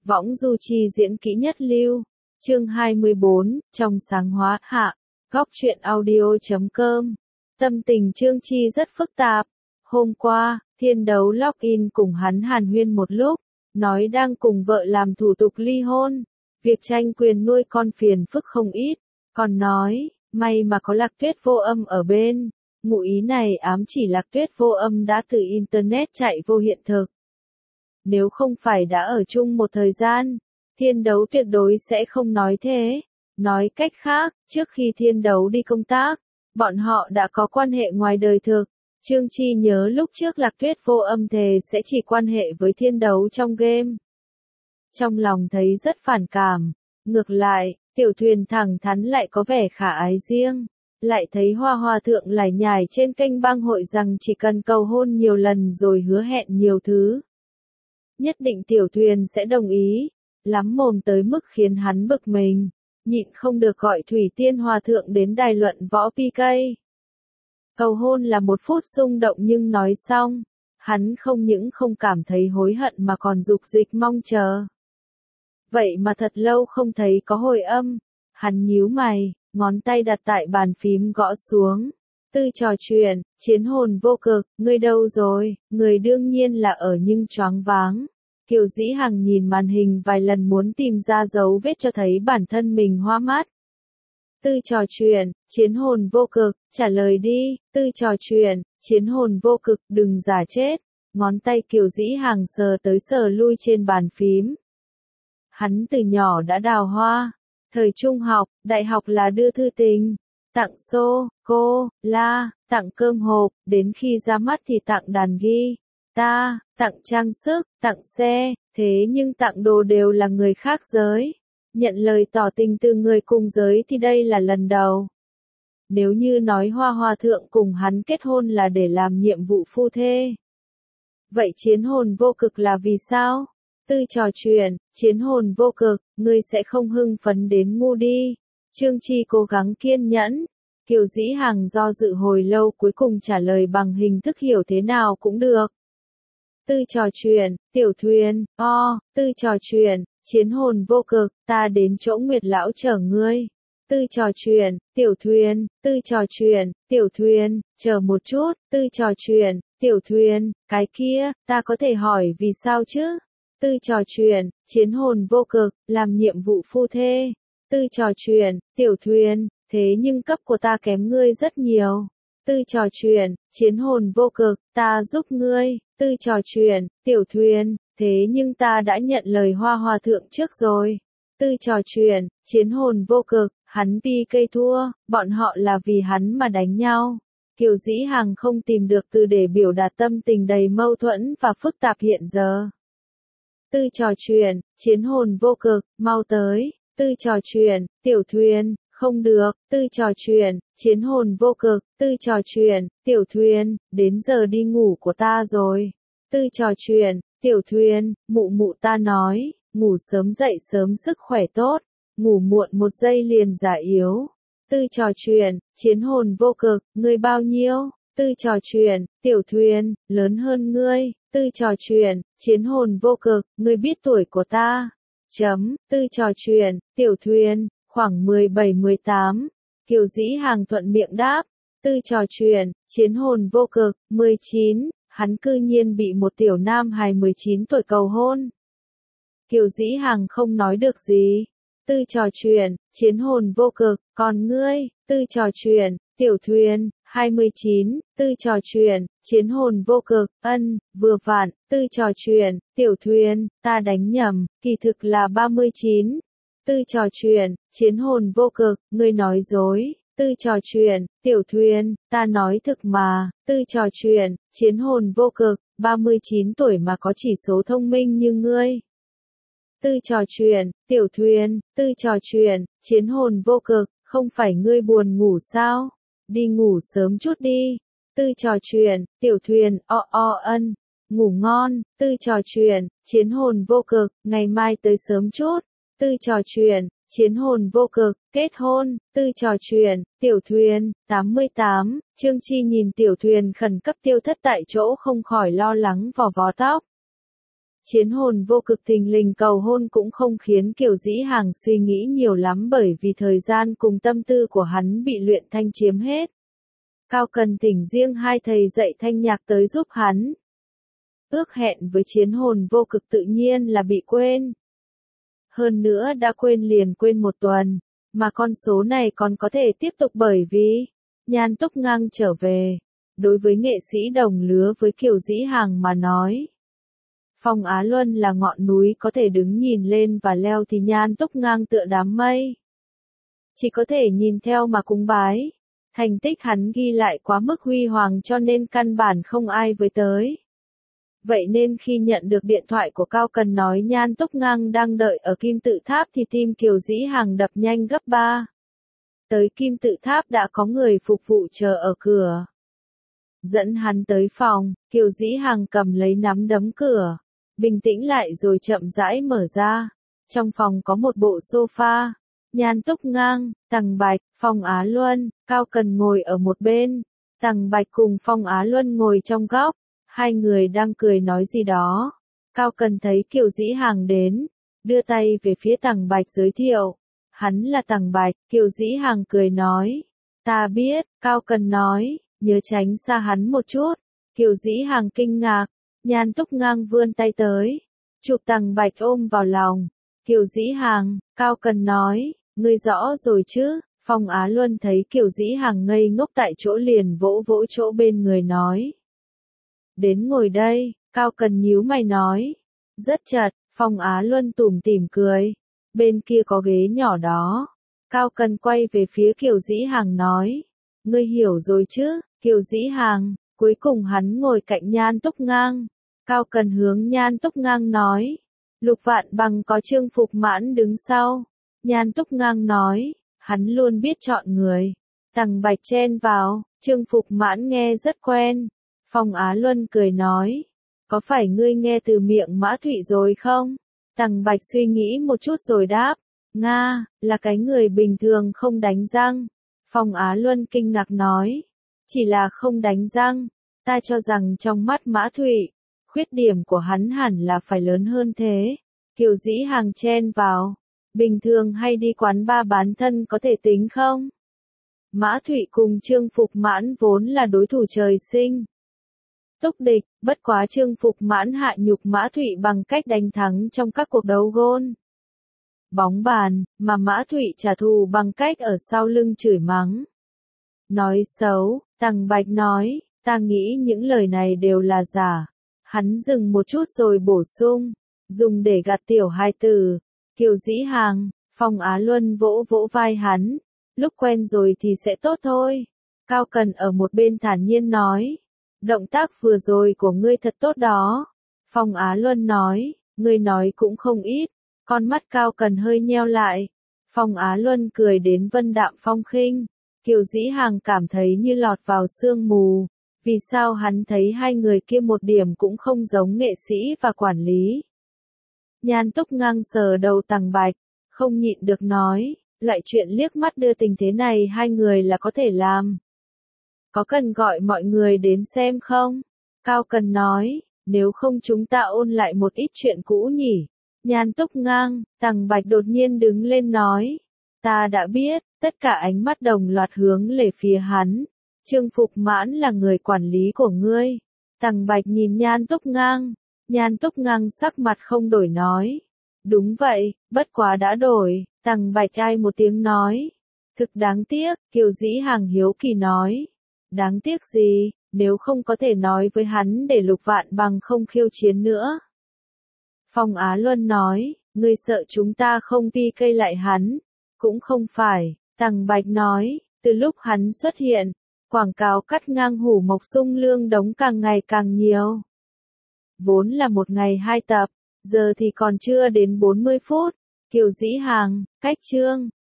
Võng du chi diễn kỹ nhất lưu. Chương 24, trong sáng hóa hạ. Góc truyện audio.com. Tâm tình Trương Chi rất phức tạp. Hôm qua, Thiên Đấu login cùng hắn hàn huyên một lúc, nói đang cùng vợ làm thủ tục ly hôn. Việc tranh quyền nuôi con phiền phức không ít. Còn nói, may mà có Lạc Tuyết Vô Âm ở bên. Ngụ ý này ám chỉ Lạc Tuyết Vô Âm đã từ Internet chạy vô hiện thực. Nếu không phải đã ở chung một thời gian, Thiên Đấu tuyệt đối sẽ không nói thế. Nói cách khác, trước khi Thiên Đấu đi công tác, bọn họ đã có quan hệ ngoài đời thực. Trương Chi nhớ lúc trước Lạc Tuyết Vô Âm thề sẽ chỉ quan hệ với Thiên Đấu trong game. Trong lòng thấy rất phản cảm. Ngược lại, Tiểu Thuyền thẳng thắn lại có vẻ khả ái riêng. Lại thấy Hoa Hoa Thượng lải nhải trên kênh bang hội rằng chỉ cần cầu hôn nhiều lần rồi hứa hẹn nhiều thứ. Nhất định Tiểu Thuyền sẽ đồng ý. Lắm mồm tới mức khiến hắn bực mình. Nhịn không được gọi Thủy Tiên Hòa Thượng đến đài luận võ PK. Cầu hôn là một phút xung động nhưng nói xong, hắn không những không cảm thấy hối hận mà còn dục dịch mong chờ. Vậy mà thật lâu không thấy có hồi âm, hắn nhíu mày, ngón tay đặt tại bàn phím gõ xuống. Tư trò chuyện, chiến hồn vô cực, ngươi đâu rồi, người đương nhiên là ở nhưng choáng váng. Kiều Dĩ Hằng nhìn màn hình vài lần muốn tìm ra dấu vết cho thấy bản thân mình hoa mắt. Tư trò chuyện, chiến hồn vô cực, trả lời đi, tư trò chuyện, chiến hồn vô cực, đừng giả chết. Ngón tay Kiều Dĩ Hằng sờ tới sờ lui trên bàn phím. Hắn từ nhỏ đã đào hoa. Thời trung học, đại học là đưa thư tình, tặng xô, cô, la, tặng cơm hộp, đến khi ra mắt thì tặng đàn ghi, ta, tặng trang sức, tặng xe, thế nhưng tặng đồ đều là người khác giới. Nhận lời tỏ tình từ người cùng giới thì đây là lần đầu. Nếu như nói Hoa Hoa Thượng cùng hắn kết hôn là để làm nhiệm vụ phu thê. Vậy chiến hồn vô cực là vì sao? Tư trò chuyện, chiến hồn vô cực, ngươi sẽ không hưng phấn đến ngu đi. Trương Chi cố gắng kiên nhẫn. Kiều Dĩ Hằng do dự hồi lâu cuối cùng trả lời bằng hình thức hiểu thế nào cũng được. Tư trò chuyện, Tiểu Thuyền, tư trò chuyện, chiến hồn vô cực, ta đến chỗ Nguyệt Lão chở ngươi. Tư trò chuyện, Tiểu Thuyền, tư trò chuyện, Tiểu Thuyền, chờ một chút, tư trò chuyện, Tiểu Thuyền, cái kia, ta có thể hỏi vì sao chứ? Tư trò chuyện, chiến hồn vô cực, làm nhiệm vụ phu thê. Tư trò chuyện, Tiểu Thuyền, thế nhưng cấp của ta kém ngươi rất nhiều. Tư trò chuyện, chiến hồn vô cực, ta giúp ngươi. Tư trò chuyện, Tiểu Thuyền, thế nhưng ta đã nhận lời Hoa Hòa Thượng trước rồi. Tư trò chuyện, chiến hồn vô cực, hắn PK thua, bọn họ là vì hắn mà đánh nhau. Kiều Dĩ Hằng không tìm được từ để biểu đạt tâm tình đầy mâu thuẫn và phức tạp hiện giờ. Tư trò chuyện, chiến hồn vô cực, mau tới. Tư trò chuyện, Tiểu Thuyền, không được. Tư trò chuyện, chiến hồn vô cực. Tư trò chuyện, Tiểu Thuyền, đến giờ đi ngủ của ta rồi. Tư trò chuyện, Tiểu Thuyền, mụ mụ ta nói, ngủ sớm dậy sớm sức khỏe tốt, ngủ muộn một giây liền già yếu. Tư trò chuyện, chiến hồn vô cực, ngươi bao nhiêu? Tư trò chuyện, Tiểu Thuyền, lớn hơn ngươi. Tư trò chuyện, chiến hồn vô cực, ngươi biết tuổi của ta. Tư trò chuyện, Tiểu Thuyền, khoảng 17-18. Kiều Dĩ Hằng thuận miệng đáp. Tư trò chuyện, chiến hồn vô cực, 19. Hắn cư nhiên bị một tiểu nam hài 19 tuổi cầu hôn. Kiều Dĩ Hằng không nói được gì. Tư trò chuyện, chiến hồn vô cực, còn ngươi? Tư trò chuyện, Tiểu Thuyền, 29. Tư trò chuyện, chiến hồn vô cực, vừa vặn. Tư trò chuyện, Tiểu Thuyền, ta đánh nhầm, kỳ thực là 39. Tư trò chuyện, chiến hồn vô cực, ngươi nói dối. Tư trò chuyện, Tiểu Thuyền, ta nói thực mà. Tư trò chuyện, chiến hồn vô cực, 39 tuổi mà có chỉ số thông minh như ngươi. Tư trò chuyện, Tiểu Thuyền, tư trò chuyện, chiến hồn vô cực, không phải ngươi buồn ngủ sao? Đi ngủ sớm chút đi. Tư trò chuyện, Tiểu Thuyền, ngủ ngon. Tư trò chuyện, chiến hồn vô cực, ngày mai tới sớm chút. Tư trò chuyện, chiến hồn vô cực, kết hôn. Tư trò chuyện, Tiểu Thuyền, 88. Trương Chi nhìn Tiểu Thuyền khẩn cấp tiêu thất tại chỗ không khỏi lo lắng vò vò tóc. Chiến hồn vô cực thình lình cầu hôn cũng không khiến Kiều Dĩ Hàng suy nghĩ nhiều lắm bởi vì thời gian cùng tâm tư của hắn bị Luyện Thanh chiếm hết. Cao Cần thỉnh riêng hai thầy dạy thanh nhạc tới giúp hắn. Ước hẹn với chiến hồn vô cực tự nhiên là bị quên. Hơn nữa đã quên liền quên một tuần, mà con số này còn có thể tiếp tục bởi vì Nhan Túc Ngang trở về. Đối với nghệ sĩ đồng lứa với Kiều Dĩ Hàng mà nói, Phong Á Luân là ngọn núi có thể đứng nhìn lên và leo thì Nhan Túc Ngang tựa đám mây. Chỉ có thể nhìn theo mà cúng bái. Thành tích hắn ghi lại quá mức huy hoàng cho nên căn bản không ai với tới. Vậy nên khi nhận được điện thoại của Cao Cần nói Nhan Túc Ngang đang đợi ở Kim Tự Tháp thì tim Kiều Dĩ Hàng đập nhanh gấp 3. Tới Kim Tự Tháp đã có người phục vụ chờ ở cửa. Dẫn hắn tới phòng, Kiều Dĩ Hàng cầm lấy nắm đấm cửa. Bình tĩnh lại rồi chậm rãi mở ra. Trong phòng có một bộ sofa. Nhan Túc Ngang, Tằng Bạch, Phong Á Luân, Cao Cần ngồi ở một bên. Tằng Bạch cùng Phong Á Luân ngồi trong góc. Hai người đang cười nói gì đó. Cao Cần thấy Kiều Dĩ Hàng đến, đưa tay về phía Tằng Bạch giới thiệu. Hắn là Tằng Bạch, Kiều Dĩ Hàng cười nói. Ta biết, Cao Cần nói, nhớ tránh xa hắn một chút. Kiều Dĩ Hàng kinh ngạc, Nhan Túc Ngang vươn tay tới, chụp Tằng Bạch ôm vào lòng. Kiều Dĩ Hàng, Cao Cần nói, ngươi rõ rồi chứ? Phong Á Luân thấy Kiều Dĩ Hàng ngây ngốc tại chỗ liền vỗ vỗ chỗ bên người nói. Đến ngồi đây, Cao Cần nhíu mày nói. Rất chật, Phong Á Luân tủm tỉm cười. Bên kia có ghế nhỏ đó. Cao Cần quay về phía Kiều Dĩ Hàng nói. Ngươi hiểu rồi chứ, Kiều Dĩ Hàng. Cuối cùng hắn ngồi cạnh Nhan Túc Ngang. Cao Cần hướng Nhan Túc Ngang nói. Lục Vạn Bằng có Trương Phục Mãn đứng sau. Nhan Túc Ngang nói. Hắn luôn biết chọn người. Tằng Bạch chen vào. Trương Phục Mãn nghe rất quen. Phong Á Luân cười nói. Có phải ngươi nghe từ miệng Mã Thụy rồi không? Tằng Bạch suy nghĩ một chút rồi đáp. Nga, là cái người bình thường không đánh răng. Phong Á Luân kinh ngạc nói. Chỉ là không đánh răng. Ta cho rằng trong mắt Mã Thụy, khuyết điểm của hắn hẳn là phải lớn hơn thế. Kiều Dĩ Hàng chen vào. Bình thường hay đi quán bar bán thân có thể tính không? Mã Thụy cùng Trương Phục Mãn vốn là đối thủ trời sinh. Túc địch, bất quá Trương Phục Mãn hạ nhục Mã Thụy bằng cách đánh thắng trong các cuộc đấu gôn. Bóng bàn, mà Mã Thụy trả thù bằng cách ở sau lưng chửi mắng. Nói xấu, Tằng Bạch nói, ta nghĩ những lời này đều là giả. Hắn dừng một chút rồi bổ sung, dùng để gạt tiểu hai tử. Kiều Dĩ Hàng, Phong Á Luân vỗ vỗ vai hắn, lúc quen rồi thì sẽ tốt thôi. Cao Cần ở một bên thản nhiên nói, động tác vừa rồi của ngươi thật tốt đó. Phong Á Luân nói, ngươi nói cũng không ít. Con mắt Cao Cần hơi nheo lại. Phong Á Luân cười đến vân đạm phong khinh. Kiều Dĩ Hàng cảm thấy như lọt vào sương mù. Vì sao hắn thấy hai người kia một điểm cũng không giống nghệ sĩ và quản lý. Nhan Túc Ngang sờ đầu Tằng Bạch, không nhịn được nói, loại chuyện liếc mắt đưa tình thế này hai người là có thể làm. Có cần gọi mọi người đến xem không? Cao Cần nói, nếu không chúng ta ôn lại một ít chuyện cũ nhỉ. Nhan Túc Ngang, Tằng Bạch đột nhiên đứng lên nói. Ta đã biết, tất cả ánh mắt đồng loạt hướng về phía hắn. Trương Phục Mãn là người quản lý của ngươi. Tằng Bạch nhìn Nhan Túc Ngang. Nhan Túc Ngang sắc mặt không đổi nói. Đúng vậy, bất quá đã đổi. Tằng Bạch ai một tiếng nói. Thực đáng tiếc, Kiều Dĩ Hàng hiếu kỳ nói. Đáng tiếc gì, nếu không có thể nói với hắn để Lục Vạn Bằng không khiêu chiến nữa. Phong Á Luân nói, ngươi sợ chúng ta không PK lại hắn. Cũng không phải, Tằng Bạch nói, từ lúc hắn xuất hiện, quảng cáo cắt ngang Hủ Mộc Sung Lương đống càng ngày càng nhiều. Vốn là một ngày 2 tập, giờ thì còn chưa đến 40 phút. Kiều Dĩ Hàng, cách chương.